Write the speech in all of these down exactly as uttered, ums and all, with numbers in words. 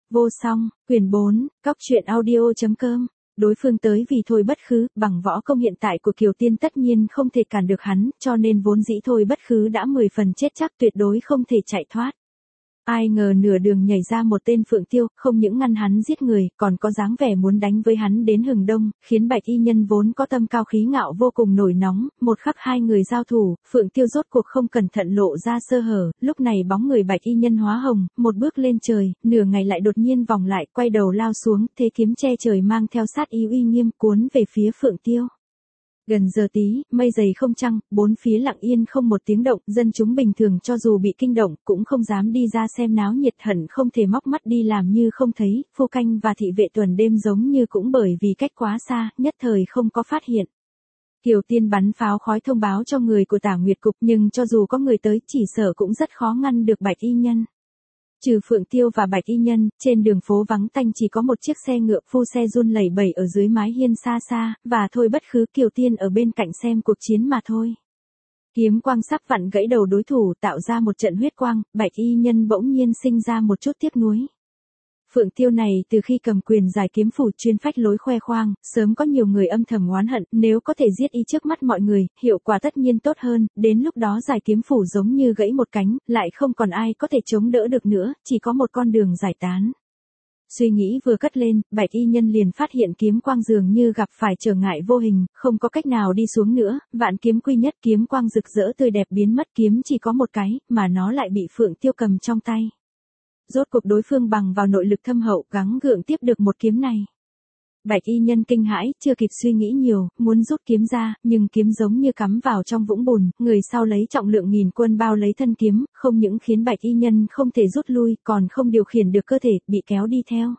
Vô song, quyển bốn, cóc truyện audio chấm com. Đối phương tới vì Thôi Bất Khứ, bằng võ công hiện tại của Kiều Tiên tất nhiên không thể cản được hắn, cho nên vốn dĩ Thôi Bất Khứ đã mười phần chết chắc tuyệt đối không thể chạy thoát. Ai ngờ nửa đường nhảy ra một tên Phượng Tiêu, không những ngăn hắn giết người, còn có dáng vẻ muốn đánh với hắn đến hừng đông, khiến Bạch Y Nhân vốn có tâm cao khí ngạo vô cùng nổi nóng, một khắc hai người giao thủ, Phượng Tiêu rốt cuộc không cẩn thận lộ ra sơ hở, lúc này bóng người Bạch Y Nhân hóa hồng, một bước lên trời, nửa ngày lại đột nhiên vòng lại, quay đầu lao xuống, thế kiếm che trời mang theo sát ý uy nghiêm cuốn về phía Phượng Tiêu. Gần giờ tí, mây dày không trăng, bốn phía lặng yên không một tiếng động, dân chúng bình thường cho dù bị kinh động, cũng không dám đi ra xem náo nhiệt, hận không thể móc mắt đi làm như không thấy, phu canh và thị vệ tuần đêm giống như cũng bởi vì cách quá xa, nhất thời không có phát hiện. Kiều Tiên bắn pháo khói thông báo cho người của Tả Nguyệt Cục, nhưng cho dù có người tới, chỉ sợ cũng rất khó ngăn được Bạch Y Nhân. Trừ Phượng Tiêu và Bạch Y Nhân, trên đường phố vắng tanh chỉ có một chiếc xe ngựa phu xe run lẩy bẩy ở dưới mái hiên xa xa, và Thôi Bất Khứ Kiều Tiên ở bên cạnh xem cuộc chiến mà thôi. Kiếm quang sắp vặn gãy đầu đối thủ tạo ra một trận huyết quang, Bạch Y Nhân bỗng nhiên sinh ra một chút tiếc nuối. Phượng Tiêu này từ khi cầm quyền giải kiếm phủ chuyên phách lối khoe khoang, sớm có nhiều người âm thầm oán hận, nếu có thể giết y trước mắt mọi người, hiệu quả tất nhiên tốt hơn, đến lúc đó giải kiếm phủ giống như gãy một cánh, lại không còn ai có thể chống đỡ được nữa, chỉ có một con đường giải tán. Suy nghĩ vừa cất lên, Bạch Y Nhân liền phát hiện kiếm quang dường như gặp phải trở ngại vô hình, không có cách nào đi xuống nữa, vạn kiếm quy nhất kiếm quang rực rỡ tươi đẹp biến mất, kiếm chỉ có một cái, mà nó lại bị Phượng Tiêu cầm trong tay. Rốt cuộc đối phương bằng vào nội lực thâm hậu gắng gượng tiếp được một kiếm này. Bạch Y Nhân kinh hãi, chưa kịp suy nghĩ nhiều, muốn rút kiếm ra, nhưng kiếm giống như cắm vào trong vũng bùn, người sau lấy trọng lượng nghìn quân bao lấy thân kiếm, không những khiến Bạch Y Nhân không thể rút lui, còn không điều khiển được cơ thể, bị kéo đi theo.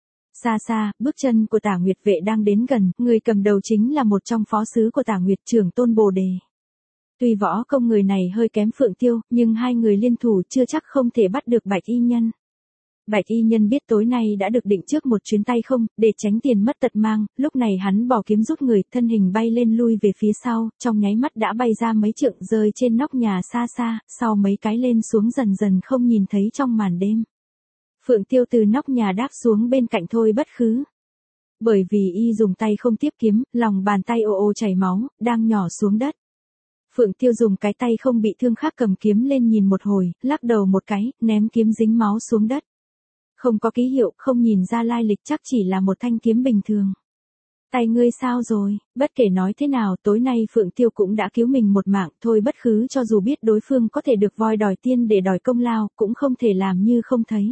Xa xa, bước chân của Tả Nguyệt Vệ đang đến gần, người cầm đầu chính là một trong phó sứ của Tả Nguyệt Trưởng Tôn Bồ Đề. Tuy võ công người này hơi kém Phượng Tiêu, nhưng hai người liên thủ chưa chắc không thể bắt được Bạch Y Nhân. Bạch Y Nhân biết tối nay đã được định trước một chuyến tay không, để tránh tiền mất tật mang, lúc này hắn bỏ kiếm rút người, thân hình bay lên lui về phía sau, trong nháy mắt đã bay ra mấy trượng rơi trên nóc nhà xa xa, sau mấy cái lên xuống dần dần không nhìn thấy trong màn đêm. Phượng Tiêu từ nóc nhà đáp xuống bên cạnh Thôi Bất Khứ. Bởi vì y dùng tay không tiếp kiếm, lòng bàn tay ồ ồ chảy máu, đang nhỏ xuống đất. Phượng Tiêu dùng cái tay không bị thương khác cầm kiếm lên nhìn một hồi, lắc đầu một cái, ném kiếm dính máu xuống đất. Không có ký hiệu, không nhìn ra lai lịch, chắc chỉ là một thanh kiếm bình thường. Tay ngươi sao rồi? Bất kể nói thế nào, tối nay Phượng Tiêu cũng đã cứu mình một mạng, Thôi Bất Khứ cho dù biết đối phương có thể được voi đòi tiên để đòi công lao, cũng không thể làm như không thấy.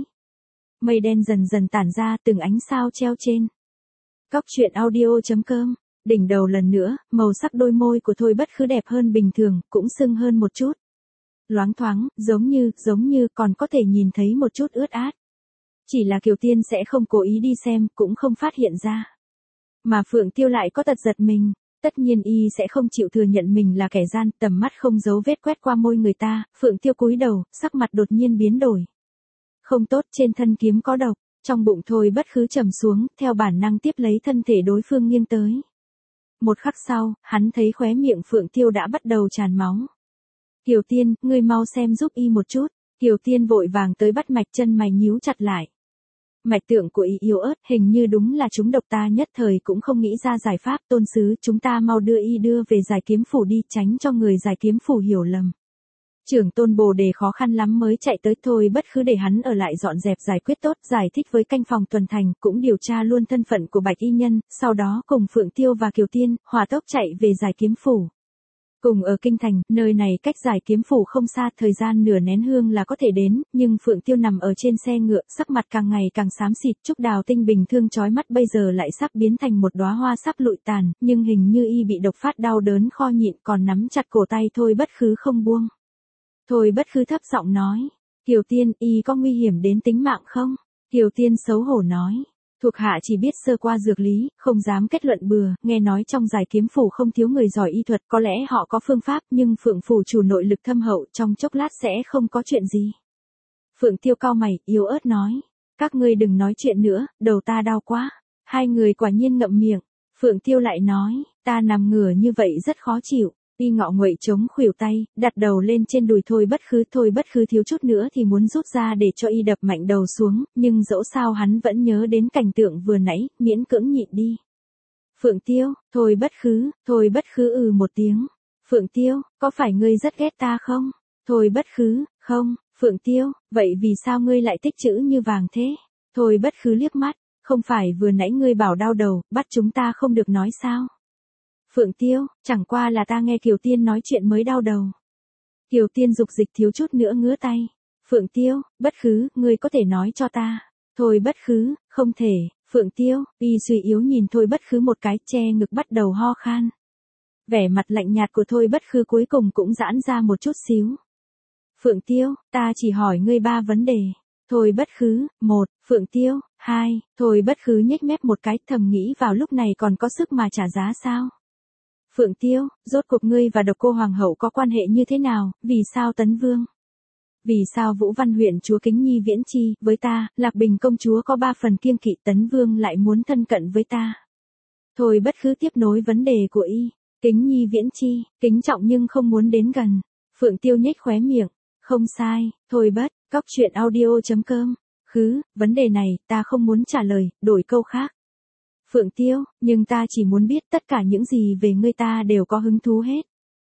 Mây đen dần dần tản ra, từng ánh sao treo trên. Cóc truyện audio chấm com. Đỉnh đầu lần nữa, màu sắc đôi môi của Thôi Bất Khứ đẹp hơn bình thường, cũng sưng hơn một chút. Loáng thoáng, giống như, giống như còn có thể nhìn thấy một chút ướt át. Chỉ là Kiều Tiên sẽ không cố ý đi xem, cũng không phát hiện ra. Mà Phượng Tiêu lại có tật giật mình, tất nhiên y sẽ không chịu thừa nhận mình là kẻ gian, tầm mắt không giấu vết quét qua môi người ta, Phượng Tiêu cúi đầu, sắc mặt đột nhiên biến đổi. Không tốt, trên thân kiếm có độc, trong bụng Thôi Bất Khứ trầm xuống, theo bản năng tiếp lấy thân thể đối phương nghiêng tới. Một khắc sau, hắn thấy khóe miệng Phượng Tiêu đã bắt đầu tràn máu. Kiều Tiên, ngươi mau xem giúp y một chút. Kiều Tiên vội vàng tới bắt mạch, chân mày nhíu chặt lại. Mạch tượng của y yếu ớt, hình như đúng là chúng độc, ta nhất thời cũng không nghĩ ra giải pháp. Tôn sứ, chúng ta mau đưa y đưa về giải kiếm phủ đi, tránh cho người giải kiếm phủ hiểu lầm. Trưởng Tôn Bồ Đề khó khăn lắm mới chạy tới, Thôi Bất Khứ để hắn ở lại dọn dẹp giải quyết tốt, giải thích với canh phòng tuần thành, cũng điều tra luôn thân phận của Bạch Y Nhân, sau đó cùng Phượng Tiêu và Kiều Tiên, hỏa tốc chạy về giải kiếm phủ. Cùng ở kinh thành, nơi này cách giải kiếm phủ không xa, thời gian nửa nén hương là có thể đến, nhưng Phượng Tiêu nằm ở trên xe ngựa, sắc mặt càng ngày càng xám xịt, Trúc Đào Tinh bình thường chói mắt bây giờ lại sắp biến thành một đóa hoa sắp lụi tàn, nhưng hình như y bị độc phát đau đớn kho nhịn, còn nắm chặt cổ tay Thôi Bất Khứ không buông. Thôi Bất Khứ thấp giọng nói, Kiều Tiên, y có nguy hiểm đến tính mạng không? Kiều Tiên xấu hổ nói, thuộc hạ chỉ biết sơ qua dược lý, không dám kết luận bừa, nghe nói trong giải kiếm phủ không thiếu người giỏi y thuật, có lẽ họ có phương pháp, nhưng Phượng phủ chủ nội lực thâm hậu, trong chốc lát sẽ không có chuyện gì. Phượng Tiêu cau mày, yếu ớt nói, các ngươi đừng nói chuyện nữa, đầu ta đau quá. Hai người quả nhiên ngậm miệng, Phượng Tiêu lại nói, ta nằm ngửa như vậy rất khó chịu. Y ngọ nguậy chống khuỷu tay, đặt đầu lên trên đùi Thôi Bất Khứ. Thôi Bất Khứ thiếu chút nữa thì muốn rút ra để cho Y đập mạnh đầu xuống, nhưng dẫu sao hắn vẫn nhớ đến cảnh tượng vừa nãy, miễn cưỡng nhịn đi. Phượng Tiêu, Thôi Bất Khứ, Thôi Bất Khứ ừ một tiếng. Phượng Tiêu, có phải ngươi rất ghét ta không? Thôi Bất Khứ, không. Phượng Tiêu, vậy vì sao ngươi lại tích chữ như vàng thế? Thôi Bất Khứ liếc mắt, không phải vừa nãy ngươi bảo đau đầu, bắt chúng ta không được nói sao? Phượng Tiêu, chẳng qua là ta nghe Kiều Tiên nói chuyện mới đau đầu. Kiều Tiên dục dịch thiếu chút nữa ngứa tay. Phượng Tiêu, Bất Khứ, ngươi có thể nói cho ta. Thôi Bất Khứ, không thể. Phượng Tiêu, Y suy yếu nhìn Thôi Bất Khứ một cái, che ngực bắt đầu ho khan. Vẻ mặt lạnh nhạt của Thôi Bất Khứ cuối cùng cũng giãn ra một chút xíu. Phượng Tiêu, ta chỉ hỏi ngươi ba vấn đề. Thôi Bất Khứ, một. Phượng Tiêu, hai. Thôi Bất Khứ nhếch mép một cái, thầm nghĩ vào lúc này còn có sức mà trả giá sao? Phượng Tiêu, rốt cuộc ngươi và Độc Cô Hoàng hậu có quan hệ như thế nào, vì sao Tấn Vương? Vì sao Vũ Văn huyện chúa Kính Nhi Viễn Chi, với ta, Lạc Bình công chúa có ba phần kiêng kỵ, Tấn Vương lại muốn thân cận với ta? Thôi Bất Khứ tiếp nối vấn đề của Y. Kính Nhi Viễn Chi, kính trọng nhưng không muốn đến gần. Phượng Tiêu nhếch khóe miệng, không sai. Thôi Bất, cóc truyện audio chấm com. Khứ, vấn đề này, ta không muốn trả lời, đổi câu khác. Phượng Tiêu, nhưng ta chỉ muốn biết tất cả những gì về ngươi, ta đều có hứng thú hết.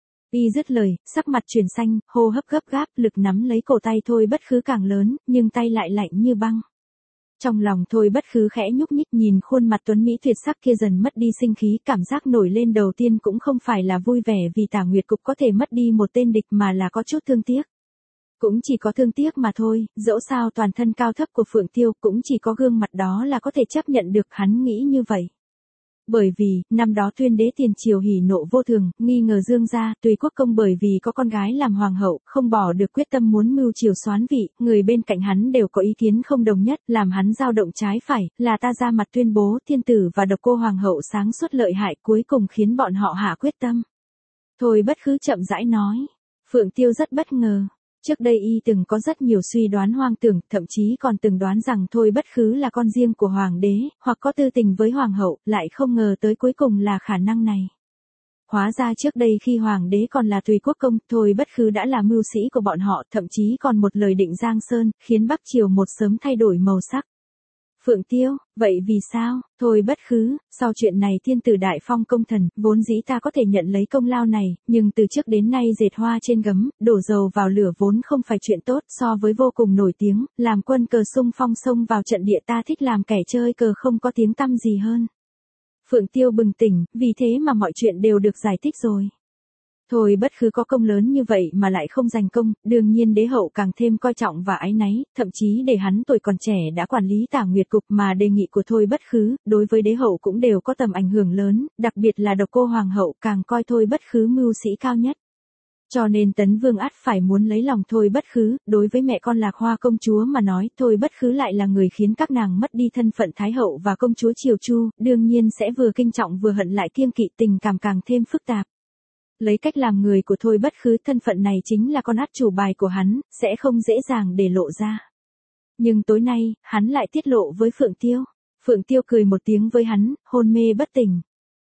Y dứt lời, sắc mặt chuyển xanh, hô hấp gấp gáp, lực nắm lấy cổ tay Thôi Bất Khứ càng lớn, nhưng tay lại lạnh như băng. Trong lòng Thôi Bất Khứ khẽ nhúc nhích, nhìn khuôn mặt tuấn mỹ tuyệt sắc kia dần mất đi sinh khí, cảm giác nổi lên đầu tiên cũng không phải là vui vẻ vì Tả Nguyệt Cục có thể mất đi một tên địch mà là có chút thương tiếc. Cũng chỉ có thương tiếc mà thôi, dẫu sao toàn thân cao thấp của Phượng Tiêu cũng chỉ có gương mặt đó là có thể chấp nhận được, hắn nghĩ như vậy. Bởi vì, năm đó Tuyên đế tiền triều hỉ nộ vô thường, nghi ngờ Dương gia, Tùy Quốc công bởi vì có con gái làm hoàng hậu, không bỏ được quyết tâm muốn mưu triều soán vị, người bên cạnh hắn đều có ý kiến không đồng nhất, làm hắn dao động trái phải, là ta ra mặt tuyên bố thiên tử và Độc Cô Hoàng hậu sáng suốt lợi hại, cuối cùng khiến bọn họ hạ quyết tâm. Thôi Bất Khứ chậm rãi nói. Phượng Tiêu rất bất ngờ. Trước đây Y từng có rất nhiều suy đoán hoang tưởng, thậm chí còn từng đoán rằng Thôi Bất Khứ là con riêng của Hoàng đế, hoặc có tư tình với Hoàng hậu, lại không ngờ tới cuối cùng là khả năng này. Hóa ra trước đây khi Hoàng đế còn là Tùy Quốc công, Thôi Bất Khứ đã là mưu sĩ của bọn họ, thậm chí còn một lời định Giang Sơn, khiến Bắc Triều một sớm thay đổi màu sắc. Phượng Tiêu, vậy vì sao? Thôi Bất Khứ, sau chuyện này thiên tử đại phong công thần, vốn dĩ ta có thể nhận lấy công lao này, nhưng từ trước đến nay dệt hoa trên gấm, đổ dầu vào lửa vốn không phải chuyện tốt, so với vô cùng nổi tiếng, làm quân cờ xung phong xông vào trận địa, ta thích làm kẻ chơi cờ không có tiếng tăm gì hơn. Phượng Tiêu bừng tỉnh, vì thế mà mọi chuyện đều được giải thích rồi. Thôi Bất Khứ có công lớn như vậy mà lại không giành công, đương nhiên đế hậu càng thêm coi trọng và áy náy, thậm chí để hắn tuổi còn trẻ đã quản lý Tả Nguyệt Cục, mà đề nghị của Thôi Bất Khứ, đối với đế hậu cũng đều có tầm ảnh hưởng lớn, đặc biệt là Độc Cô Hoàng hậu càng coi Thôi Bất Khứ mưu sĩ cao nhất. Cho nên Tấn Vương ắt phải muốn lấy lòng Thôi Bất Khứ, đối với mẹ con Lạc Hoa công chúa mà nói, Thôi Bất Khứ lại là người khiến các nàng mất đi thân phận Thái hậu và công chúa Triều Chu, đương nhiên sẽ vừa kinh trọng vừa hận lại kiêng kỵ, tình cảm càng thêm phức tạp. Lấy cách làm người của Thôi Bất Khứ, thân phận này chính là con át chủ bài của hắn, sẽ không dễ dàng để lộ ra. Nhưng tối nay, hắn lại tiết lộ với Phượng Tiêu. Phượng Tiêu cười một tiếng với hắn, hôn mê bất tỉnh.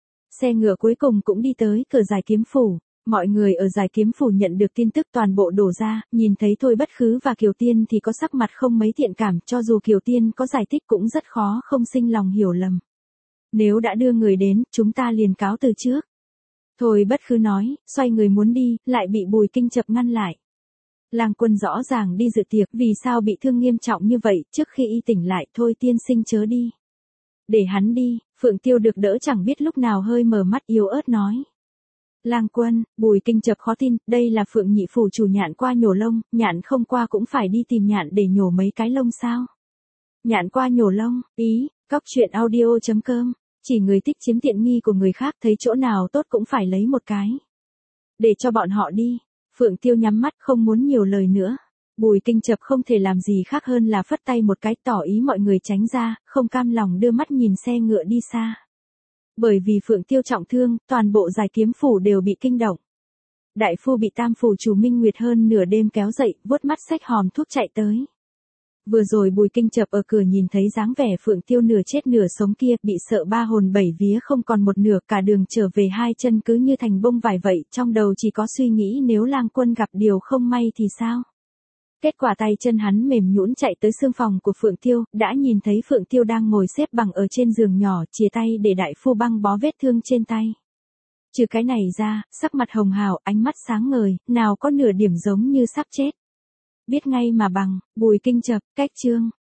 Xe ngựa cuối cùng cũng đi tới cửa Giải Kiếm Phủ. Mọi người ở Giải Kiếm Phủ nhận được tin tức toàn bộ đổ ra, nhìn thấy Thôi Bất Khứ và Kiều Tiên thì có sắc mặt không mấy thiện cảm, cho dù Kiều Tiên có giải thích cũng rất khó không sinh lòng hiểu lầm. Nếu đã đưa người đến, chúng ta liền cáo từ trước. Thôi Bất Khứ nói, xoay người muốn đi, lại bị Bùi Kinh Chập ngăn lại. Lang Quân rõ ràng đi dự tiệc, vì sao bị thương nghiêm trọng như vậy, trước khi y tỉnh lại, thôi tiên sinh chớ đi. Để hắn đi. Phượng Tiêu được đỡ chẳng biết lúc nào hơi mở mắt yếu ớt nói. Lang Quân, Bùi Kinh Chập khó tin, đây là Phượng nhị phủ chủ nhạn qua nhổ lông, nhạn không qua cũng phải đi tìm nhạn để nhổ mấy cái lông sao? Nhạn qua nhổ lông, ý, cóc truyện audio chấm com. Chỉ người thích chiếm tiện nghi của người khác, thấy chỗ nào tốt cũng phải lấy một cái. Để cho bọn họ đi. Phượng Tiêu nhắm mắt không muốn nhiều lời nữa. Bùi Kinh Chập không thể làm gì khác hơn là phất tay một cái tỏ ý mọi người tránh ra, không cam lòng đưa mắt nhìn xe ngựa đi xa. Bởi vì Phượng Tiêu trọng thương, toàn bộ Giải Kiếm Phủ đều bị kinh động. Đại phu bị Tam phủ chủ Minh Nguyệt hơn nửa đêm kéo dậy, vuốt mắt xách hòm thuốc chạy tới. Vừa rồi Bùi Kinh Chập ở cửa nhìn thấy dáng vẻ Phượng Tiêu nửa chết nửa sống kia, bị sợ ba hồn bảy vía không còn một nửa, cả đường trở về hai chân cứ như thành bông vải vậy, trong đầu chỉ có suy nghĩ nếu Lang Quân gặp điều không may thì sao. Kết quả tay chân hắn mềm nhũn chạy tới xương phòng của Phượng Tiêu, đã nhìn thấy Phượng Tiêu đang ngồi xếp bằng ở trên giường nhỏ, chìa tay để đại phu băng bó vết thương trên tay. Trừ cái này ra, sắc mặt hồng hào, ánh mắt sáng ngời, nào có nửa điểm giống như sắp chết. Biết ngay mà bằng, Bùi Kinh Chập, cách chương.